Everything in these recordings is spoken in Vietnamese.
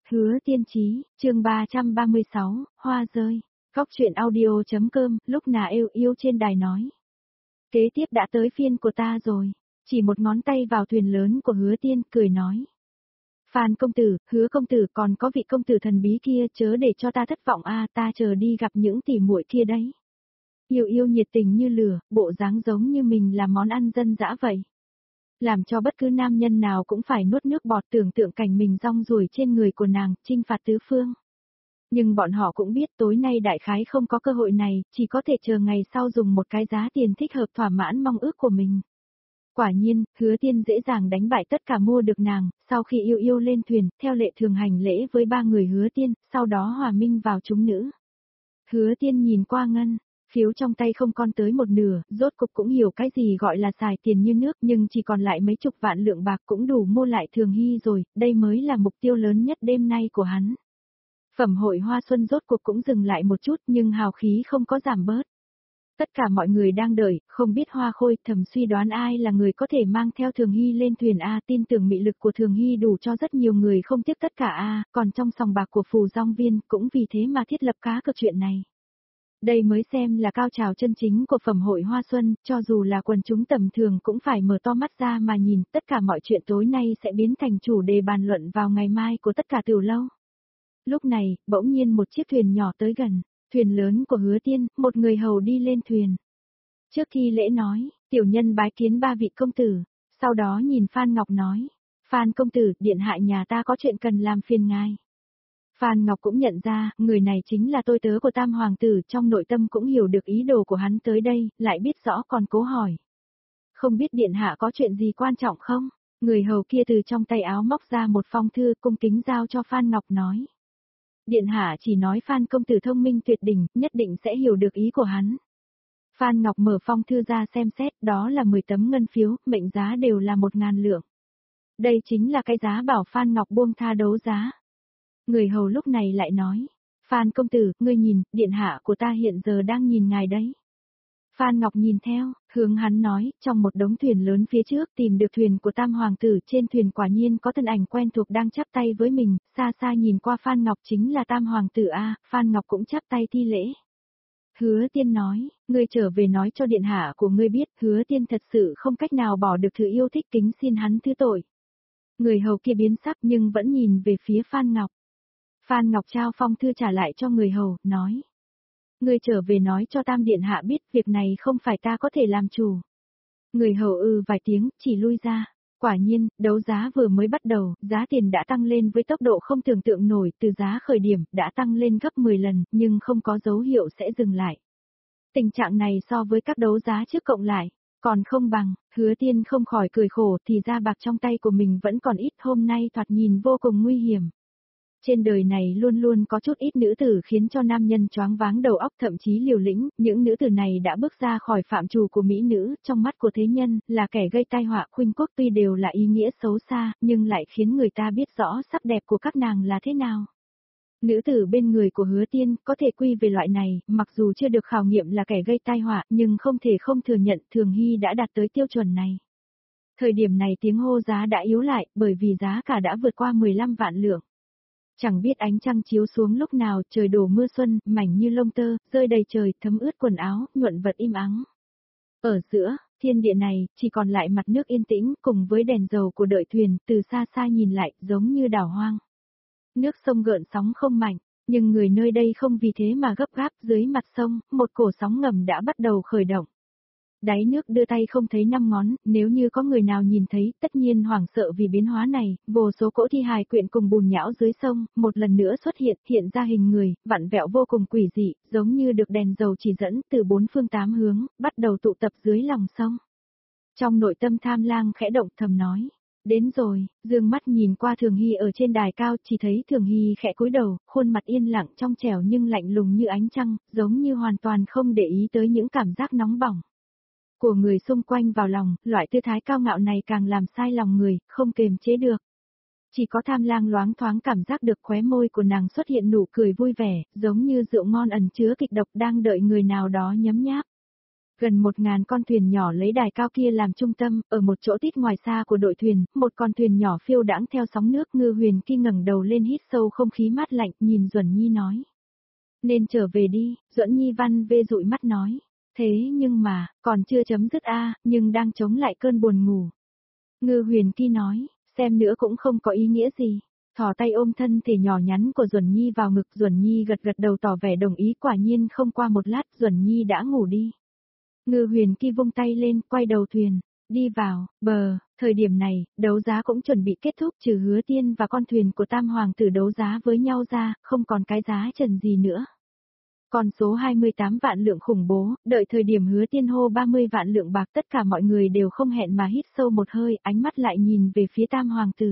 Hứa Tiên Chí, chương 336, Hoa rơi. Góc truyện audio.com, lúc nào yêu yêu trên đài nói. Kế tiếp đã tới phiên của ta rồi. Chỉ một ngón tay vào thuyền lớn của Hứa Tiên, cười nói. Phan công tử, Hứa công tử, còn có vị công tử thần bí kia, chớ để cho ta thất vọng a, ta chờ đi gặp những tỷ muội kia đấy. Yêu yêu nhiệt tình như lửa, bộ dáng giống như mình là món ăn dân dã vậy. Làm cho bất cứ nam nhân nào cũng phải nuốt nước bọt, tưởng tượng cảnh mình rong ruổi trên người của nàng, chinh phạt tứ phương. Nhưng bọn họ cũng biết tối nay đại khái không có cơ hội này, chỉ có thể chờ ngày sau dùng một cái giá tiền thích hợp thỏa mãn mong ước của mình. Quả nhiên, Hứa Tiên dễ dàng đánh bại tất cả mua được nàng, sau khi yêu yêu lên thuyền, theo lệ thường hành lễ với ba người Hứa Tiên, sau đó hòa minh vào chúng nữ. Hứa Tiên nhìn qua ngân phiếu trong tay không còn tới một nửa, rốt cục cũng hiểu cái gì gọi là xài tiền như nước, nhưng chỉ còn lại mấy chục vạn lượng bạc cũng đủ mua lại Thường Hy rồi, đây mới là mục tiêu lớn nhất đêm nay của hắn. Phẩm hội hoa xuân rốt cuộc cũng dừng lại một chút, nhưng hào khí không có giảm bớt. Tất cả mọi người đang đợi, không biết Hoa Khôi thầm suy đoán ai là người có thể mang theo Thường Hy lên thuyền A, tin tưởng mị lực của Thường Hy đủ cho rất nhiều người không tiếc tất cả A, còn trong sòng bạc của Phù Dong Viên cũng vì thế mà thiết lập cá cược chuyện này. Đây mới xem là cao trào chân chính của phẩm hội hoa xuân, cho dù là quần chúng tầm thường cũng phải mở to mắt ra mà nhìn, tất cả mọi chuyện tối nay sẽ biến thành chủ đề bàn luận vào ngày mai của tất cả tiểu lâu. Lúc này, bỗng nhiên một chiếc thuyền nhỏ tới gần, thuyền lớn của Hứa Tiên, một người hầu đi lên thuyền. Trước khi lễ nói, tiểu nhân bái kiến ba vị công tử, sau đó nhìn Phan Ngọc nói, Phan công tử, điện hạ nhà ta có chuyện cần làm phiền ngài. Phan Ngọc cũng nhận ra, người này chính là tôi tớ của Tam Hoàng tử, trong nội tâm cũng hiểu được ý đồ của hắn tới đây, lại biết rõ còn cố hỏi. Không biết điện hạ có chuyện gì quan trọng không? Người hầu kia từ trong tay áo móc ra một phong thư cung kính giao cho Phan Ngọc nói. Điện hạ chỉ nói Phan công tử thông minh tuyệt đỉnh, nhất định sẽ hiểu được ý của hắn. Phan Ngọc mở phong thư ra xem xét, đó là 10 tấm ngân phiếu, mệnh giá đều là 1.000 lượng. Đây chính là cái giá bảo Phan Ngọc buông tha đấu giá. Người hầu lúc này lại nói, Phan công tử, ngươi nhìn, điện hạ của ta hiện giờ đang nhìn ngài đấy. Phan Ngọc nhìn theo, hướng hắn nói, trong một đống thuyền lớn phía trước tìm được thuyền của Tam Hoàng tử, trên thuyền quả nhiên có thân ảnh quen thuộc đang chắp tay với mình, xa xa nhìn qua Phan Ngọc chính là Tam Hoàng tử A, Phan Ngọc cũng chắp tay thi lễ. Hứa Tiên nói, ngươi trở về nói cho điện hạ của ngươi biết, Hứa Tiên thật sự không cách nào bỏ được thứ yêu thích, kính xin hắn thứ tội. Người hầu kia biến sắc nhưng vẫn nhìn về phía Phan Ngọc. Phan Ngọc trao phong thư trả lại cho người hầu, nói. Ngươi trở về nói cho Tam điện hạ biết, việc này không phải ta có thể làm chủ. Người hầu vài tiếng, chỉ lui ra. Quả nhiên, đấu giá vừa mới bắt đầu, giá tiền đã tăng lên với tốc độ không tưởng tượng nổi, từ giá khởi điểm, đã tăng lên gấp 10 lần, nhưng không có dấu hiệu sẽ dừng lại. Tình trạng này so với các đấu giá trước cộng lại, còn không bằng, Hứa Tiên không khỏi cười khổ, thì ra bạc trong tay của mình vẫn còn ít, hôm nay thoạt nhìn vô cùng nguy hiểm. Trên đời này luôn luôn có chút ít nữ tử khiến cho nam nhân choáng váng đầu óc, thậm chí liều lĩnh, những nữ tử này đã bước ra khỏi phạm trù của mỹ nữ, trong mắt của thế nhân, là kẻ gây tai họa. Khuynh quốc tuy đều là ý nghĩa xấu xa, nhưng lại khiến người ta biết rõ sắc đẹp của các nàng là thế nào. Nữ tử bên người của Hứa Tiên có thể quy về loại này, mặc dù chưa được khảo nghiệm là kẻ gây tai họa, nhưng không thể không thừa nhận Thường Hy đã đạt tới tiêu chuẩn này. Thời điểm này tiếng hô giá đã yếu lại, bởi vì giá cả đã vượt qua 15 vạn lượng. Chẳng biết ánh trăng chiếu xuống lúc nào, trời đổ mưa xuân, mảnh như lông tơ, rơi đầy trời, thấm ướt quần áo, nhuận vật im ắng. Ở giữa, thiên địa này, chỉ còn lại mặt nước yên tĩnh, cùng với đèn dầu của đợi thuyền, từ xa xa nhìn lại, giống như đảo hoang. Nước sông gợn sóng không mạnh, nhưng người nơi đây không vì thế mà gấp gáp, dưới mặt sông, một cổ sóng ngầm đã bắt đầu khởi động. Đáy nước đưa tay không thấy 5 ngón, nếu như có người nào nhìn thấy, tất nhiên hoảng sợ vì biến hóa này, vô số cỗ thi hài quyện cùng bùn nhão dưới sông, một lần nữa xuất hiện ra hình người, vặn vẹo vô cùng quỷ dị, giống như được đèn dầu chỉ dẫn từ 4 phương 8 hướng, bắt đầu tụ tập dưới lòng sông. Trong nội tâm Tham Lang khẽ động, thầm nói, đến rồi, dương mắt nhìn qua Thường Hy ở trên đài cao, chỉ thấy Thường Hy khẽ cúi đầu, khuôn mặt yên lặng trong trẻo nhưng lạnh lùng như ánh trăng, giống như hoàn toàn không để ý tới những cảm giác nóng bỏng của người xung quanh vào lòng, loại tư thái cao ngạo này càng làm sai lòng người, không kềm chế được. Chỉ có Tham Lang loáng thoáng cảm giác được khóe môi của nàng xuất hiện nụ cười vui vẻ, giống như rượu ngon ẩn chứa kịch độc đang đợi người nào đó nhấm nháp. Gần 1.000 con thuyền nhỏ lấy đài cao kia làm trung tâm, ở một chỗ tít ngoài xa của đội thuyền, một con thuyền nhỏ phiêu đãng theo sóng nước. Ngư Huyền Kỳ ngẩng đầu lên hít sâu không khí mát lạnh, nhìn Duẩn Nhi nói. Nên trở về đi, Duẩn Nhi văn vê dụi mắt nói. Thế nhưng mà, còn chưa chấm dứt nhưng đang chống lại cơn buồn ngủ. Ngư Huyền Kỳ nói, xem nữa cũng không có ý nghĩa gì. Thò tay ôm thân thể nhỏ nhắn của Duẩn Nhi vào ngực. Duẩn Nhi gật gật đầu tỏ vẻ đồng ý. Quả nhiên không qua một lát Duẩn Nhi đã ngủ đi. Ngư Huyền Kỳ vung tay lên, quay đầu thuyền, đi vào bờ. Thời điểm này, đấu giá cũng chuẩn bị kết thúc, trừ Hứa Tiên và con thuyền của Tam Hoàng tử đấu giá với nhau ra, không còn cái giá trần gì nữa. Con số 28 vạn lượng khủng bố, đợi thời điểm Hứa Tiên hô 30 vạn lượng bạc, tất cả mọi người đều không hẹn mà hít sâu một hơi, ánh mắt lại nhìn về phía Tam Hoàng tử.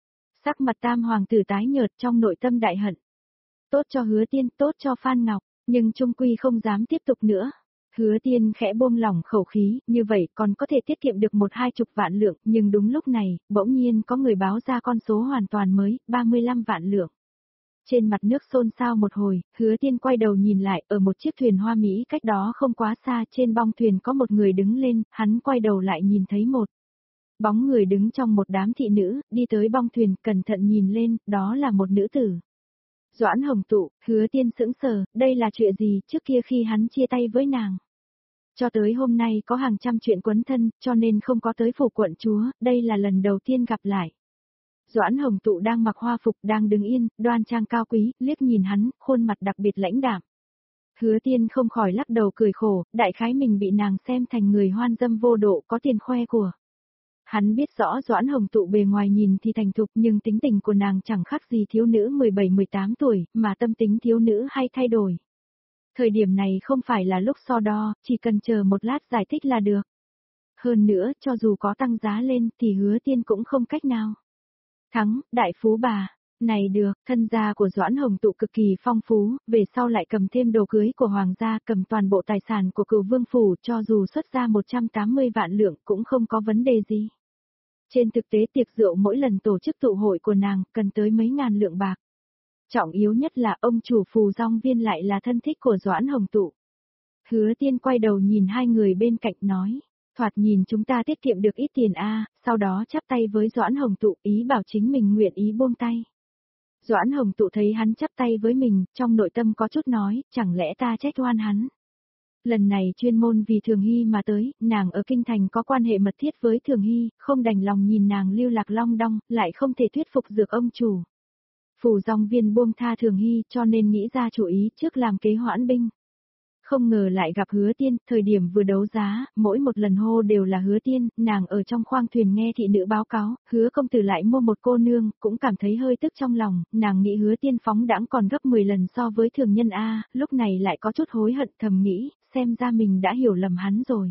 Sắc mặt Tam Hoàng tử tái nhợt, trong nội tâm đại hận. Tốt cho Hứa Tiên, tốt cho Phan Ngọc, nhưng chung quy không dám tiếp tục nữa. Hứa Tiên khẽ buông lỏng khẩu khí, như vậy còn có thể tiết kiệm được 1-20 vạn lượng, nhưng đúng lúc này, bỗng nhiên có người báo ra con số hoàn toàn mới, 35 vạn lượng. Trên mặt nước xôn xao một hồi, Hứa Tiên quay đầu nhìn lại, ở một chiếc thuyền hoa mỹ cách đó không quá xa, trên bong thuyền có một người đứng lên, hắn quay đầu lại nhìn thấy một bóng người đứng trong một đám thị nữ, đi tới bong thuyền, cẩn thận nhìn lên, đó là một nữ tử. Doãn Hồng Tụ. Hứa Tiên sững sờ, đây là chuyện gì, trước kia khi hắn chia tay với nàng. Cho tới hôm nay có hàng trăm chuyện quấn thân, cho nên không có tới phủ quận chúa, đây là lần đầu tiên gặp lại. Doãn Hồng Tụ đang mặc hoa phục, đang đứng yên, đoan trang cao quý, liếc nhìn hắn, khuôn mặt đặc biệt lãnh đạm. Hứa Tiên không khỏi lắc đầu cười khổ, đại khái mình bị nàng xem thành người hoan dâm vô độ, có tiền khoe của. Hắn biết rõ Doãn Hồng Tụ bề ngoài nhìn thì thành thục, nhưng tính tình của nàng chẳng khác gì thiếu nữ 17-18 tuổi, mà tâm tính thiếu nữ hay thay đổi. Thời điểm này không phải là lúc so đo, chỉ cần chờ một lát giải thích là được. Hơn nữa, cho dù có tăng giá lên thì Hứa Tiên cũng không cách nào. Thắng, đại phú bà. Này được, thân gia của Doãn Hồng Tụ cực kỳ phong phú, về sau lại cầm thêm đồ cưới của hoàng gia, cầm toàn bộ tài sản của Cửu Vương phủ, cho dù xuất ra 180 vạn lượng cũng không có vấn đề gì. Trên thực tế tiệc rượu mỗi lần tổ chức tụ hội của nàng cần tới mấy ngàn lượng bạc. Trọng yếu nhất là ông chủ Phù Dong Viên lại là thân thích của Doãn Hồng Tụ. Hứa Tiên quay đầu nhìn hai người bên cạnh nói, thoạt nhìn chúng ta tiết kiệm được ít tiền sau đó chắp tay với Doãn Hồng Tụ, ý bảo chính mình nguyện ý buông tay. Doãn Hồng Tụ thấy hắn chắp tay với mình, trong nội tâm có chút nói, chẳng lẽ ta trách oan hắn. Lần này chuyên môn vì Thường Hy mà tới, nàng ở Kinh Thành có quan hệ mật thiết với Thường Hy, không đành lòng nhìn nàng lưu lạc long đong, lại không thể thuyết phục được ông chủ. Phù Dong Viên buông tha Thường Hy cho nên nghĩ ra chủ ý trước làm kế hoãn binh. Không ngờ lại gặp Hứa Tiên, thời điểm vừa đấu giá, mỗi một lần hô đều là Hứa Tiên, nàng ở trong khoang thuyền nghe thị nữ báo cáo, Hứa công tử lại mua một cô nương, cũng cảm thấy hơi tức trong lòng, nàng nghĩ Hứa Tiên phóng đãng còn gấp 10 lần so với thường nhân lúc này lại có chút hối hận, thầm nghĩ, xem ra mình đã hiểu lầm hắn rồi.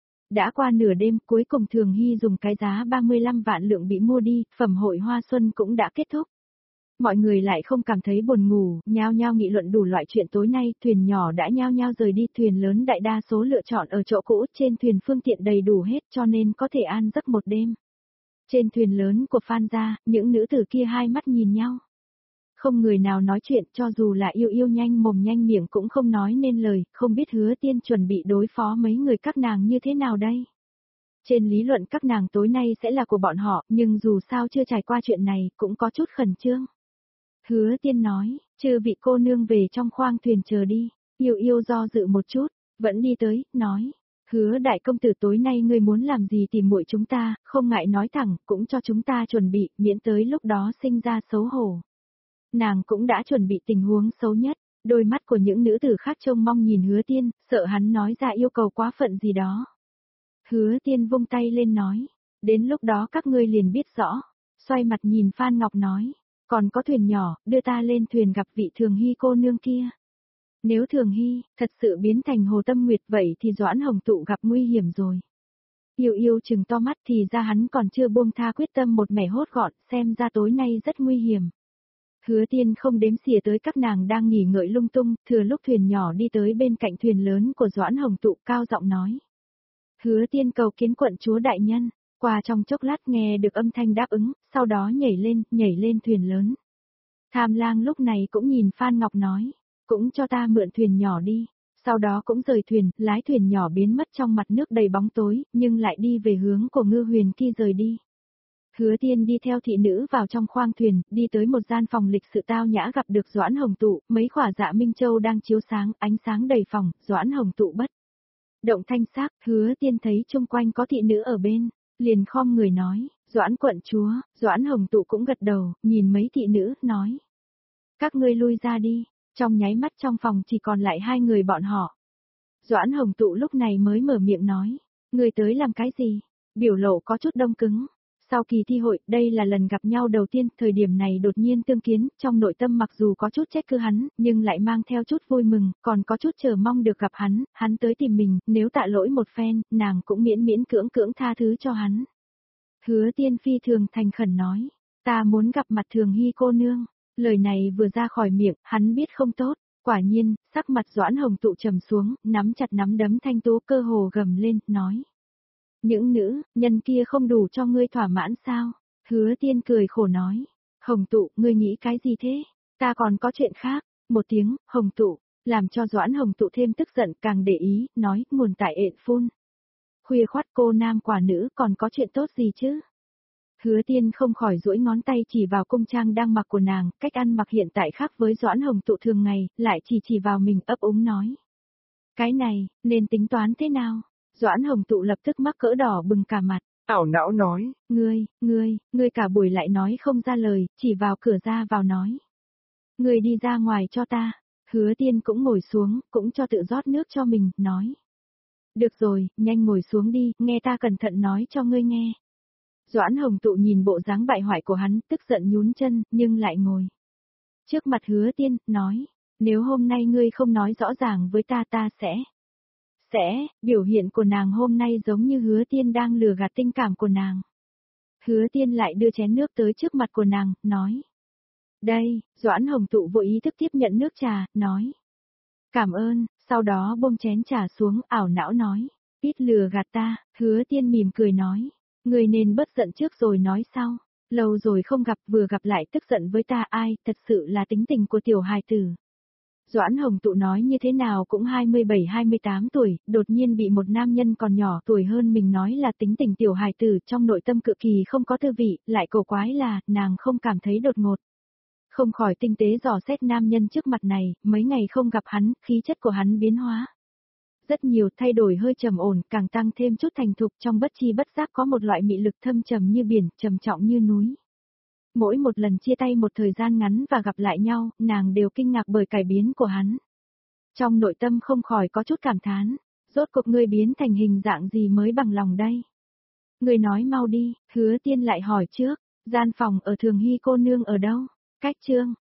Đã qua nửa đêm, cuối cùng Thường Hy dùng cái giá 35 vạn lượng bị mua đi, phẩm hội hoa xuân cũng đã kết thúc. Mọi người lại không cảm thấy buồn ngủ, nhao nhao nghị luận đủ loại chuyện tối nay, thuyền nhỏ đã nhao nhao rời đi, thuyền lớn đại đa số lựa chọn ở chỗ cũ, trên thuyền phương tiện đầy đủ hết cho nên có thể an giấc một đêm. Trên thuyền lớn của Phan gia, những nữ tử kia hai mắt nhìn nhau. Không người nào nói chuyện, cho dù là yêu yêu nhanh mồm nhanh miệng cũng không nói nên lời, không biết Hứa Tiên chuẩn bị đối phó mấy người các nàng như thế nào đây. Trên lý luận các nàng tối nay sẽ là của bọn họ, nhưng dù sao chưa trải qua chuyện này, cũng có chút khẩn trương. Hứa Tiên nói, chư vị cô nương về trong khoang thuyền chờ đi, yêu yêu do dự một chút, vẫn đi tới, nói, Hứa đại công tử tối nay ngươi muốn làm gì tìm muội chúng ta, không ngại nói thẳng, cũng cho chúng ta chuẩn bị, miễn tới lúc đó sinh ra xấu hổ. Nàng cũng đã chuẩn bị tình huống xấu nhất, đôi mắt của những nữ tử khác trông mong nhìn Hứa Tiên, sợ hắn nói ra yêu cầu quá phận gì đó. Hứa Tiên vung tay lên nói, đến lúc đó các ngươi liền biết rõ, xoay mặt nhìn Phan Ngọc nói. Còn có thuyền nhỏ, đưa ta lên thuyền gặp vị Thường Hy cô nương kia. Nếu Thường Hy, thật sự biến thành Hồ Tâm Nguyệt vậy thì Doãn Hồng Tụ gặp nguy hiểm rồi. Yêu yêu chừng to mắt thì ra hắn còn chưa buông tha quyết tâm một mẻ hốt gọn, xem ra tối nay rất nguy hiểm. Hứa Tiên không đếm xỉa tới các nàng đang nghỉ ngợi lung tung, thừa lúc thuyền nhỏ đi tới bên cạnh thuyền lớn của Doãn Hồng Tụ cao giọng nói. Hứa Tiên cầu kiến quận chúa đại nhân. Qua trong chốc lát nghe được âm thanh đáp ứng, sau đó nhảy lên thuyền lớn. Tham Lang lúc này cũng nhìn Phan Ngọc nói, cũng cho ta mượn thuyền nhỏ đi. Sau đó cũng rời thuyền, lái thuyền nhỏ biến mất trong mặt nước đầy bóng tối, nhưng lại đi về hướng của Ngư Huyền Kỳ rời đi. Hứa Tiên đi theo thị nữ vào trong khoang thuyền, đi tới một gian phòng lịch sự tao nhã gặp được Doãn Hồng Tụ, mấy khỏa dạ Minh Châu đang chiếu sáng, ánh sáng đầy phòng, Doãn Hồng Tụ bất động thanh sắc, Hứa Tiên thấy chung quanh có thị nữ ở bên, liền khom người nói, Doãn quận chúa, Doãn Hồng Tụ cũng gật đầu, nhìn mấy thị nữ, nói. Các ngươi lui ra đi, trong nháy mắt trong phòng chỉ còn lại hai người bọn họ. Doãn Hồng Tụ lúc này mới mở miệng nói, người tới làm cái gì? Biểu lộ có chút đông cứng. Sau kỳ thi hội, đây là lần gặp nhau đầu tiên, thời điểm này đột nhiên tương kiến, trong nội tâm mặc dù có chút trách cứ hắn, nhưng lại mang theo chút vui mừng, còn có chút chờ mong được gặp hắn tới tìm mình, nếu tạ lỗi một phen, nàng cũng miễn miễn cưỡng cưỡng tha thứ cho hắn. Hứa Tiên phi thường thành khẩn nói, ta muốn gặp mặt Thường Hy cô nương. Lời này vừa ra khỏi miệng, hắn biết không tốt, quả nhiên, sắc mặt Doãn Hồng Tụ trầm xuống, nắm chặt nắm đấm thanh tú cơ hồ gầm lên, nói. Những nữ, nhân kia không đủ cho ngươi thỏa mãn sao? Hứa Tiên cười khổ nói. Hồng Tụ, ngươi nghĩ cái gì thế? Ta còn có chuyện khác. Một tiếng, Hồng Tụ, làm cho Doãn Hồng Tụ thêm tức giận càng để ý, nói, nguồn tại ện phun. Khuya khoắt cô nam quả nữ còn có chuyện tốt gì chứ? Hứa Tiên không khỏi duỗi ngón tay chỉ vào cung trang đang mặc của nàng, cách ăn mặc hiện tại khác với Doãn Hồng Tụ thường ngày, lại chỉ vào mình ấp úng nói. Cái này, nên tính toán thế nào? Doãn Hồng Tụ lập tức mắc cỡ đỏ bừng cả mặt, ảo não nói, ngươi cả buổi lại nói không ra lời, chỉ vào cửa ra vào nói. Ngươi đi ra ngoài cho ta, Hứa Tiên cũng ngồi xuống, cũng cho tự rót nước cho mình, nói. Được rồi, nhanh ngồi xuống đi, nghe ta cẩn thận nói cho ngươi nghe. Doãn Hồng Tụ nhìn bộ dáng bại hoại của hắn, tức giận nhún chân, nhưng lại ngồi. Trước mặt Hứa Tiên, nói, nếu hôm nay ngươi không nói rõ ràng với ta sẽ, biểu hiện của nàng hôm nay giống như Hứa Tiên đang lừa gạt tình cảm của nàng. Hứa Tiên lại đưa chén nước tới trước mặt của nàng, nói. Đây, Doãn Hồng Tụ vô ý thức tiếp nhận nước trà, nói. Cảm ơn, sau đó buông chén trà xuống, ảo não nói. Ít lừa gạt ta, Hứa Tiên mỉm cười nói. Người nên bớt giận trước rồi nói sau. Lâu rồi không gặp vừa gặp lại tức giận với ta ai, thật sự là tính tình của tiểu hài tử. Doãn Hồng Tụ nói như thế nào cũng 27-28 tuổi, đột nhiên bị một nam nhân còn nhỏ tuổi hơn mình nói là tính tình tiểu hài tử trong nội tâm cực kỳ không có tư vị, lại cổ quái là, nàng không cảm thấy đột ngột. Không khỏi tinh tế dò xét nam nhân trước mặt này, mấy ngày không gặp hắn, khí chất của hắn biến hóa. Rất nhiều thay đổi hơi trầm ổn, càng tăng thêm chút thành thục trong bất chi bất giác có một loại mị lực thâm trầm như biển, trầm trọng như núi. Mỗi một lần chia tay một thời gian ngắn và gặp lại nhau, nàng đều kinh ngạc bởi cải biến của hắn. Trong nội tâm không khỏi có chút cảm thán, rốt cuộc ngươi biến thành hình dạng gì mới bằng lòng đây? Ngươi nói mau đi, Hứa Tiên lại hỏi trước, gian phòng ở Thường Hy cô nương ở đâu? Cách chương